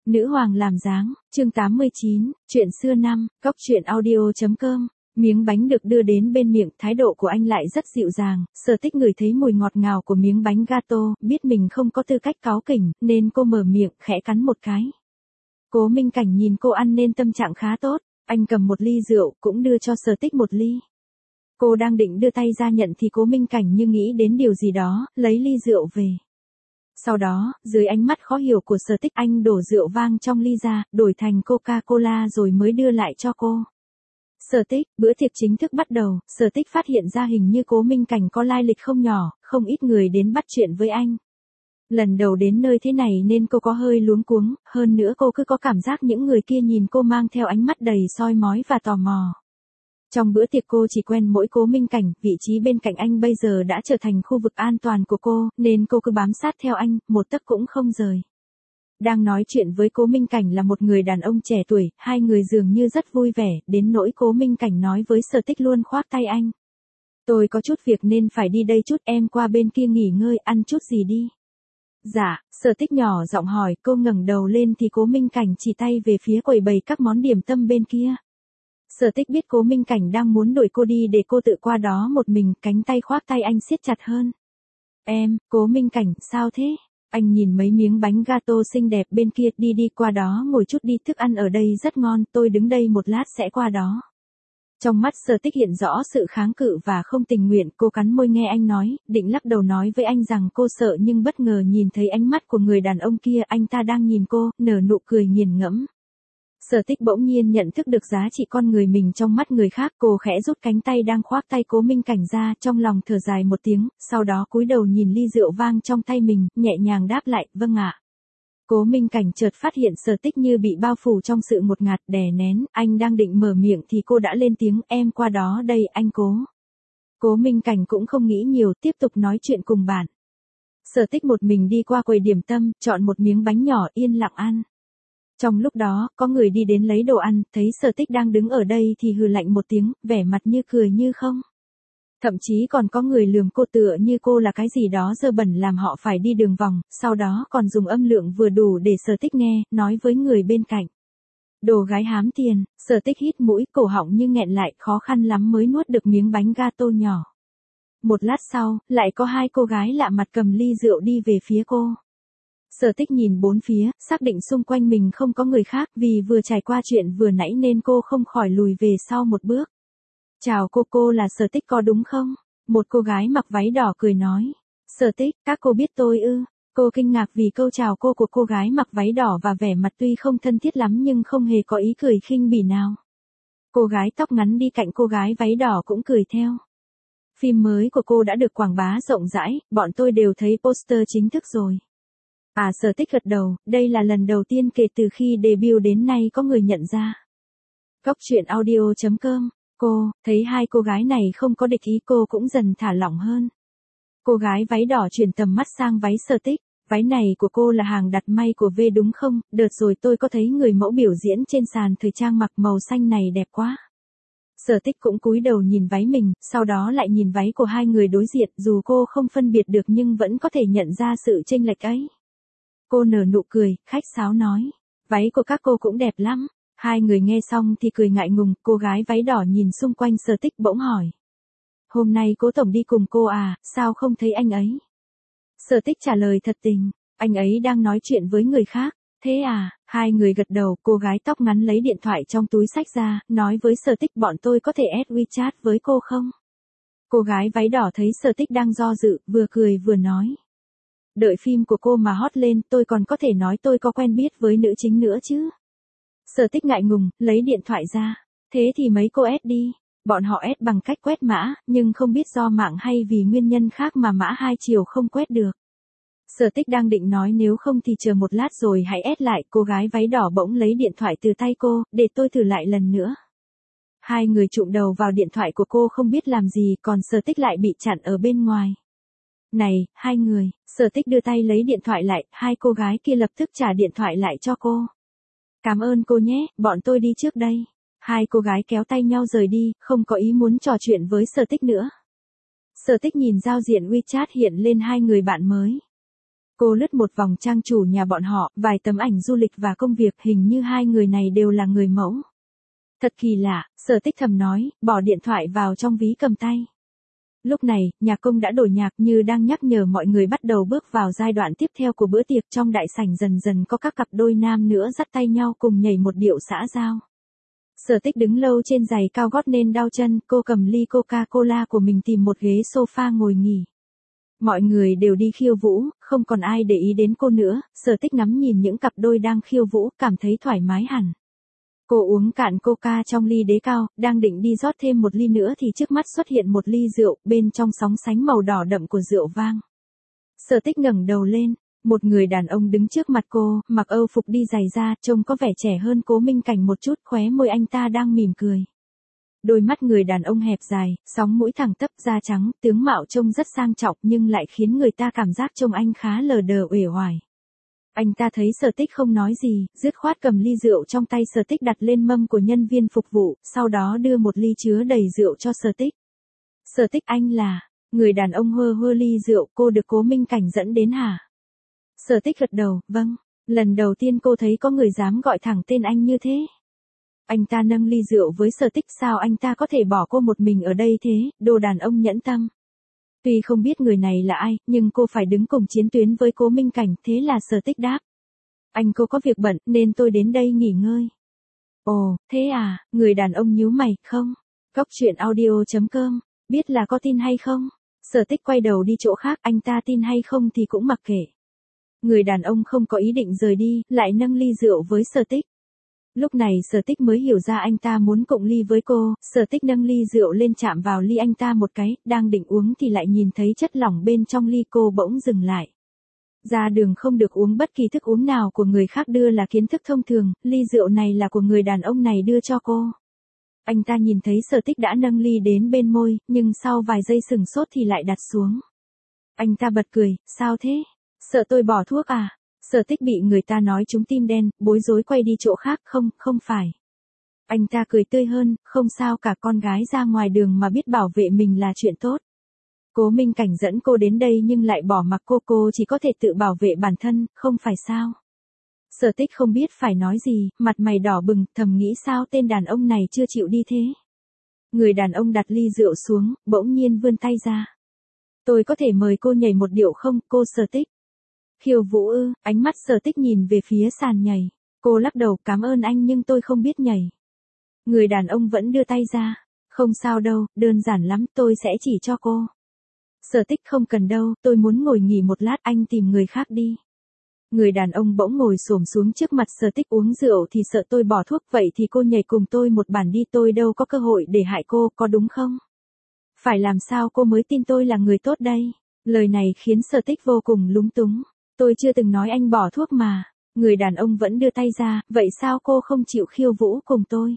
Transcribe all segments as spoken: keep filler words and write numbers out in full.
Nữ hoàng làm dáng, chương tám mươi chín, chuyện xưa năm, góc truyện audio.com. Miếng bánh được đưa đến bên miệng, thái độ của anh lại rất dịu dàng, Sở Tích ngửi thấy mùi ngọt ngào của miếng bánh gato, biết mình không có tư cách cáu kỉnh, nên cô mở miệng, khẽ cắn một cái. Cố Minh Cảnh nhìn cô ăn nên tâm trạng khá tốt, anh cầm một ly rượu, cũng đưa cho Sở Tích một ly. Cô đang định đưa tay ra nhận thì Cố Minh Cảnh như nghĩ đến điều gì đó, lấy ly rượu về. Sau đó, dưới ánh mắt khó hiểu của Sở Tích, anh đổ rượu vang trong ly ra, đổi thành Coca-Cola rồi mới đưa lại cho cô. Sở Tích, bữa tiệc chính thức bắt đầu, Sở Tích phát hiện ra hình như Cố Minh Cảnh có lai lịch không nhỏ, không ít người đến bắt chuyện với anh. Lần đầu đến nơi thế này nên cô có hơi luống cuống, hơn nữa cô cứ có cảm giác những người kia nhìn cô mang theo ánh mắt đầy soi mói và tò mò. Trong bữa tiệc cô chỉ quen mỗi Cố Minh Cảnh, vị trí bên cạnh anh bây giờ đã trở thành khu vực an toàn của cô, nên cô cứ bám sát theo anh, một tấc cũng không rời. Đang nói chuyện với Cố Minh Cảnh là một người đàn ông trẻ tuổi, hai người dường như rất vui vẻ, đến nỗi Cố Minh Cảnh nói với Sở Tích luôn khoác tay anh. Tôi có chút việc nên phải đi đây chút, em qua bên kia nghỉ ngơi, ăn chút gì đi. Dạ, Sở Tích nhỏ giọng hỏi, cô ngẩng đầu lên thì Cố Minh Cảnh chỉ tay về phía quầy bày các món điểm tâm bên kia. Sở Tích biết Cố Minh Cảnh đang muốn đuổi cô đi để cô tự qua đó một mình, cánh tay khoác tay anh siết chặt hơn. Em, Cố Minh Cảnh, sao thế? Anh nhìn mấy miếng bánh gato xinh đẹp bên kia, đi đi qua đó ngồi chút đi, thức ăn ở đây rất ngon, tôi đứng đây một lát sẽ qua đó. Trong mắt Sở Tích hiện rõ sự kháng cự và không tình nguyện, cô cắn môi nghe anh nói, định lắc đầu nói với anh rằng cô sợ nhưng bất ngờ nhìn thấy ánh mắt của người đàn ông kia, anh ta đang nhìn cô, nở nụ cười nghiền ngẫm. Sở Tích bỗng nhiên nhận thức được giá trị con người mình trong mắt người khác, cô khẽ rút cánh tay đang khoác tay Cố Minh Cảnh ra, trong lòng thở dài một tiếng, sau đó cúi đầu nhìn ly rượu vang trong tay mình, nhẹ nhàng đáp lại, vâng ạ. Cố Minh Cảnh chợt phát hiện Sở Tích như bị bao phủ trong sự ngột ngạt, đè nén, anh đang định mở miệng thì cô đã lên tiếng, em qua đó đây, anh Cố. Cố Minh Cảnh cũng không nghĩ nhiều, tiếp tục nói chuyện cùng bạn. Sở Tích một mình đi qua quầy điểm tâm, chọn một miếng bánh nhỏ, yên lặng ăn. Trong lúc đó, có người đi đến lấy đồ ăn, thấy Sở Tích đang đứng ở đây thì hừ lạnh một tiếng, vẻ mặt như cười như không. Thậm chí còn có người lườm cô tựa như cô là cái gì đó dơ bẩn làm họ phải đi đường vòng, sau đó còn dùng âm lượng vừa đủ để Sở Tích nghe, nói với người bên cạnh. Đồ gái hám tiền, Sở Tích hít mũi, cổ họng như nghẹn lại, khó khăn lắm mới nuốt được miếng bánh gato nhỏ. Một lát sau, lại có hai cô gái lạ mặt cầm ly rượu đi về phía cô. Sở Tích nhìn bốn phía, xác định xung quanh mình không có người khác, vì vừa trải qua chuyện vừa nãy nên cô không khỏi lùi về sau một bước. Chào cô, cô là Sở Tích có đúng không? Một cô gái mặc váy đỏ cười nói. Sở Tích, các cô biết tôi ư? Cô kinh ngạc vì câu chào cô của cô gái mặc váy đỏ và vẻ mặt tuy không thân thiết lắm nhưng không hề có ý cười khinh bỉ nào. Cô gái tóc ngắn đi cạnh cô gái váy đỏ cũng cười theo. Phim mới của cô đã được quảng bá rộng rãi, bọn tôi đều thấy poster chính thức rồi. À, Sở Tích gật đầu, đây là lần đầu tiên kể từ khi debut đến nay có người nhận ra. Góc truyện audio.com. Cô, thấy hai cô gái này không có địch ý cô cũng dần thả lỏng hơn. Cô gái váy đỏ chuyển tầm mắt sang váy Sở Tích, váy này của cô là hàng đặt may của V đúng không? Đợt rồi tôi có thấy người mẫu biểu diễn trên sàn thời trang mặc màu xanh này đẹp quá. Sở Tích cũng cúi đầu nhìn váy mình, sau đó lại nhìn váy của hai người đối diện, dù cô không phân biệt được nhưng vẫn có thể nhận ra sự chênh lệch ấy. Cô nở nụ cười, khách sáo nói, váy của các cô cũng đẹp lắm. Hai người nghe xong thì cười ngại ngùng, cô gái váy đỏ nhìn xung quanh Sở Tích bỗng hỏi. Hôm nay Cố tổng đi cùng cô à, sao không thấy anh ấy? Sở Tích trả lời thật tình, anh ấy đang nói chuyện với người khác. Thế à, hai người gật đầu, cô gái tóc ngắn lấy điện thoại trong túi xách ra, nói với Sở Tích bọn tôi có thể add WeChat với cô không? Cô gái váy đỏ thấy Sở Tích đang do dự, vừa cười vừa nói. Đợi phim của cô mà hot lên tôi còn có thể nói tôi có quen biết với nữ chính nữa chứ. Sở Tích ngại ngùng, lấy điện thoại ra. Thế thì mấy cô add đi. Bọn họ add bằng cách quét mã, nhưng không biết do mạng hay vì nguyên nhân khác mà mã hai chiều không quét được. Sở Tích đang định nói nếu không thì chờ một lát rồi hãy add lại, cô gái váy đỏ bỗng lấy điện thoại từ tay cô, để tôi thử lại lần nữa. Hai người chụm đầu vào điện thoại của cô không biết làm gì, còn Sở Tích lại bị chặn ở bên ngoài. Này, hai người, Sở Tích đưa tay lấy điện thoại lại, hai cô gái kia lập tức trả điện thoại lại cho cô. Cảm ơn cô nhé, bọn tôi đi trước đây. Hai cô gái kéo tay nhau rời đi, không có ý muốn trò chuyện với Sở Tích nữa. Sở Tích nhìn giao diện WeChat hiện lên hai người bạn mới. Cô lướt một vòng trang chủ nhà bọn họ, vài tấm ảnh du lịch và công việc, hình như hai người này đều là người mẫu. Thật kỳ lạ, Sở Tích thầm nói, bỏ điện thoại vào trong ví cầm tay. Lúc này, nhạc công đã đổi nhạc như đang nhắc nhở mọi người bắt đầu bước vào giai đoạn tiếp theo của bữa tiệc. Trong đại sảnh dần dần có các cặp đôi nam nữa dắt tay nhau cùng nhảy một điệu xã giao. Sở Tích đứng lâu trên giày cao gót nên đau chân, cô cầm ly Coca-Cola của mình tìm một ghế sofa ngồi nghỉ. Mọi người đều đi khiêu vũ, không còn ai để ý đến cô nữa. Sở Tích ngắm nhìn những cặp đôi đang khiêu vũ, cảm thấy thoải mái hẳn. Cô uống cạn coca trong ly đế cao, đang định đi rót thêm một ly nữa thì trước mắt xuất hiện một ly rượu, bên trong sóng sánh màu đỏ đậm của rượu vang. Sở Tích ngẩng đầu lên, một người đàn ông đứng trước mặt cô, mặc âu phục đi giày da, trông có vẻ trẻ hơn Cố Minh Cảnh một chút, khóe môi anh ta đang mỉm cười. Đôi mắt người đàn ông hẹp dài, sóng mũi thẳng tắp, da trắng, tướng mạo trông rất sang trọng nhưng lại khiến người ta cảm giác trông anh khá lờ đờ uể oải. Anh ta thấy Sở Tích không nói gì, dứt khoát cầm ly rượu trong tay Sở Tích đặt lên mâm của nhân viên phục vụ, sau đó đưa một ly chứa đầy rượu cho Sở Tích. Sở Tích, anh là... Người đàn ông hơ hơ ly rượu, cô được Cố Minh Cảnh dẫn đến hả? Sở Tích gật đầu, vâng. Lần đầu tiên cô thấy có người dám gọi thẳng tên anh như thế. Anh ta nâng ly rượu với Sở Tích, sao anh ta có thể bỏ cô một mình ở đây thế, đồ đàn ông nhẫn tâm. Tuy không biết người này là ai, nhưng cô phải đứng cùng chiến tuyến với Cố Minh Cảnh, thế là Sở Tích đáp. Anh cô có việc bận, nên tôi đến đây nghỉ ngơi. Ồ, thế à, người đàn ông nhíu mày, không. Cóc truyện audio chấm com, biết là có tin hay không? Sở Tích quay đầu đi chỗ khác, anh ta tin hay không thì cũng mặc kệ. Người đàn ông không có ý định rời đi, lại nâng ly rượu với Sở Tích. Lúc này Sở Tích mới hiểu ra anh ta muốn cộng ly với cô. Sở Tích nâng ly rượu lên chạm vào ly anh ta một cái, đang định uống thì lại nhìn thấy chất lỏng bên trong ly, cô bỗng dừng lại. Ra đường không được uống bất kỳ thức uống nào của người khác đưa là kiến thức thông thường, ly rượu này là của người đàn ông này đưa cho cô. Anh ta nhìn thấy Sở Tích đã nâng ly đến bên môi, nhưng sau vài giây sừng sốt thì lại đặt xuống. Anh ta bật cười, sao thế? Sợ tôi bỏ thuốc à? Sở Tích bị người ta nói trúng tim đen, bối rối quay đi chỗ khác, không, không phải. Anh ta cười tươi hơn, không sao cả, con gái ra ngoài đường mà biết bảo vệ mình là chuyện tốt. Cố Minh Cảnh dẫn cô đến đây nhưng lại bỏ mặc cô, cô chỉ có thể tự bảo vệ bản thân, không phải sao? Sở Tích không biết phải nói gì, mặt mày đỏ bừng, thầm nghĩ sao tên đàn ông này chưa chịu đi thế. Người đàn ông đặt ly rượu xuống, bỗng nhiên vươn tay ra. Tôi có thể mời cô nhảy một điệu không, cô Sở Tích? Khiêu vũ ư? Ánh mắt Sở Tích nhìn về phía sàn nhảy. Cô lắc đầu, cảm ơn anh nhưng tôi không biết nhảy. Người đàn ông vẫn đưa tay ra. Không sao đâu, đơn giản lắm, tôi sẽ chỉ cho cô. Sở Tích, không cần đâu, tôi muốn ngồi nghỉ một lát, anh tìm người khác đi. Người đàn ông bỗng ngồi xổm xuống trước mặt Sở Tích, uống rượu thì sợ tôi bỏ thuốc, vậy thì cô nhảy cùng tôi một bản đi, tôi đâu có cơ hội để hại cô, có đúng không? Phải làm sao cô mới tin tôi là người tốt đây? Lời này khiến Sở Tích vô cùng lúng túng. Tôi chưa từng nói anh bỏ thuốc mà. Người đàn ông vẫn đưa tay ra, vậy sao cô không chịu khiêu vũ cùng tôi?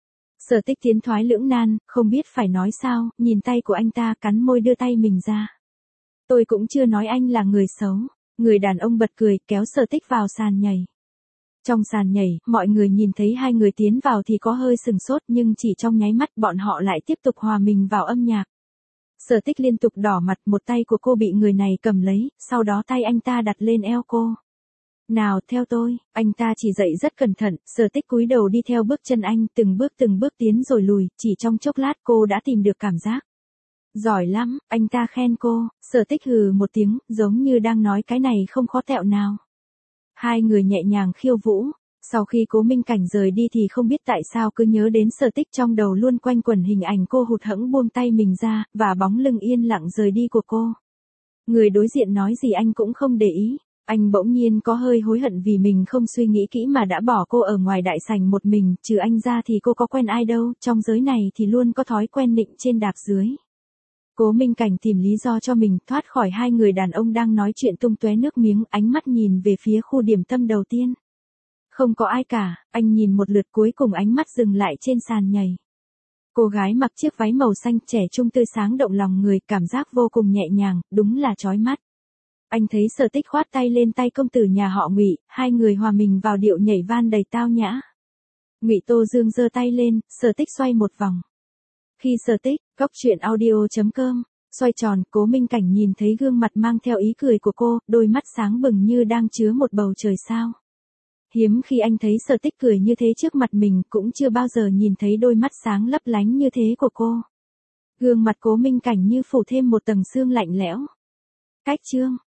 Sở Tích tiến thoái lưỡng nan, không biết phải nói sao, nhìn tay của anh ta, cắn môi đưa tay mình ra. Tôi cũng chưa nói anh là người xấu. Người đàn ông bật cười, kéo Sở Tích vào sàn nhảy. Trong sàn nhảy, mọi người nhìn thấy hai người tiến vào thì có hơi sừng sốt, nhưng chỉ trong nháy mắt bọn họ lại tiếp tục hòa mình vào âm nhạc. Sở Tích liên tục đỏ mặt, một tay của cô bị người này cầm lấy, sau đó tay anh ta đặt lên eo cô. Nào, theo tôi, anh ta chỉ dạy rất cẩn thận, Sở Tích cúi đầu đi theo bước chân anh, từng bước từng bước tiến rồi lùi, chỉ trong chốc lát cô đã tìm được cảm giác. Giỏi lắm, anh ta khen cô. Sở Tích hừ một tiếng, giống như đang nói cái này không khó tẹo nào. Hai người nhẹ nhàng khiêu vũ. Sau khi Cố Minh Cảnh rời đi thì không biết tại sao cứ nhớ đến Sở Tích, trong đầu luôn quanh quẩn hình ảnh cô hụt hẫng buông tay mình ra, và bóng lưng yên lặng rời đi của cô. Người đối diện nói gì anh cũng không để ý. Anh bỗng nhiên có hơi hối hận vì mình không suy nghĩ kỹ mà đã bỏ cô ở ngoài đại sảnh một mình, trừ anh ra thì cô có quen ai đâu, trong giới này thì luôn có thói quen nịnh trên đạp dưới. Cố Minh Cảnh tìm lý do cho mình thoát khỏi hai người đàn ông đang nói chuyện tung tóe nước miếng, ánh mắt nhìn về phía khu điểm tâm đầu tiên. Không có ai cả, anh nhìn một lượt cuối cùng ánh mắt dừng lại trên sàn nhảy. Cô gái mặc chiếc váy màu xanh trẻ trung tươi sáng động lòng người, cảm giác vô cùng nhẹ nhàng, đúng là chói mắt. Anh thấy Sở Tích khoát tay lên tay công tử nhà họ Ngụy, hai người hòa mình vào điệu nhảy van đầy tao nhã. Ngụy Tô Dương giơ tay lên, Sở Tích xoay một vòng. Khi Sở Tích, cóc truyện audio chấm com Xoay tròn, Cố Minh Cảnh nhìn thấy gương mặt mang theo ý cười của cô, đôi mắt sáng bừng như đang chứa một bầu trời sao. Hiếm khi anh thấy Sở Tích cười như thế trước mặt mình, cũng chưa bao giờ nhìn thấy đôi mắt sáng lấp lánh như thế của cô. Gương mặt Cố Minh Cảnh như phủ thêm một tầng sương lạnh lẽo. Cách chương